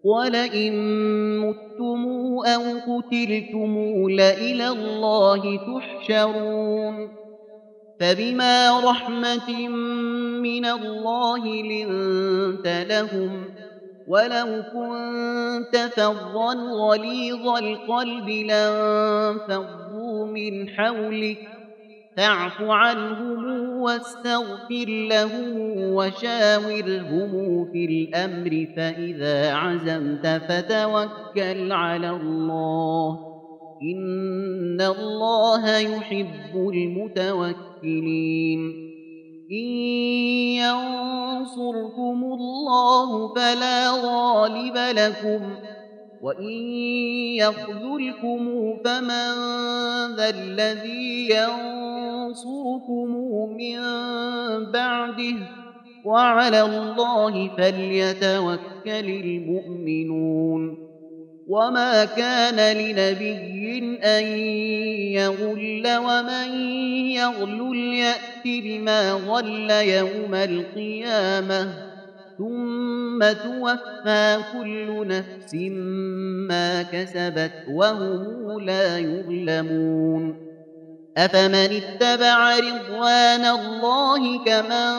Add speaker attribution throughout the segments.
Speaker 1: ولئن متم أو قتلتم لإلى الله تحشرون فبما رحمة من الله لنت لهم ولو كنت فظا غليظ القلب لانفضوا من حولك فاعف عنهم واستغفر لهم وشاورهم في الأمر فإذا عزمت فتوكل على الله إن الله يحب المتوكلين إن ينصركم الله فلا غالب لكم وإن يخذلكم فمن ذا الذي ينصركم من بعده وعلى الله فليتوكل المؤمنون وما كان لنبي أن يغل ومن يغلل يأت بما غل يوم القيامة ثم توفى كل نفس ما كسبت وهم لا يظلمون أفمن اتبع رضوان الله كمن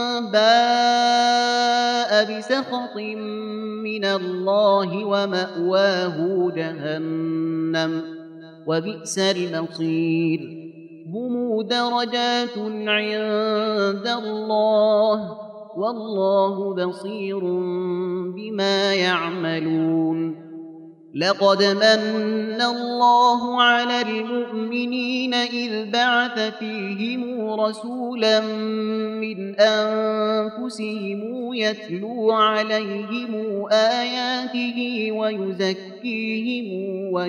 Speaker 1: باء بسخط من الله ومأواه جهنم وبئس المصير هم درجات عند الله والله بصير بما يعملون لقد من الله على المؤمنين إذ بعث فيهم رسولا من أنفسهم يتلو عليهم آياته ويزكيهم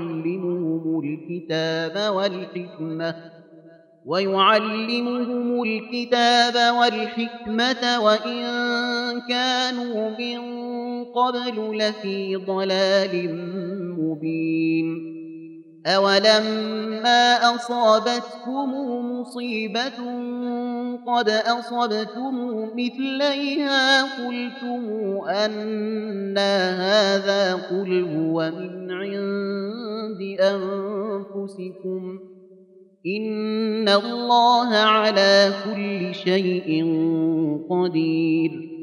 Speaker 1: ويعلمهم الكتاب والحكمة وإن كانوا من قبل لفي ضلال مبين أولما أصابتكم مصيبة قد أصبتم مثليها قلتم أنى هذا قل هو من عند أنفسكم إن الله على كل شيء قدير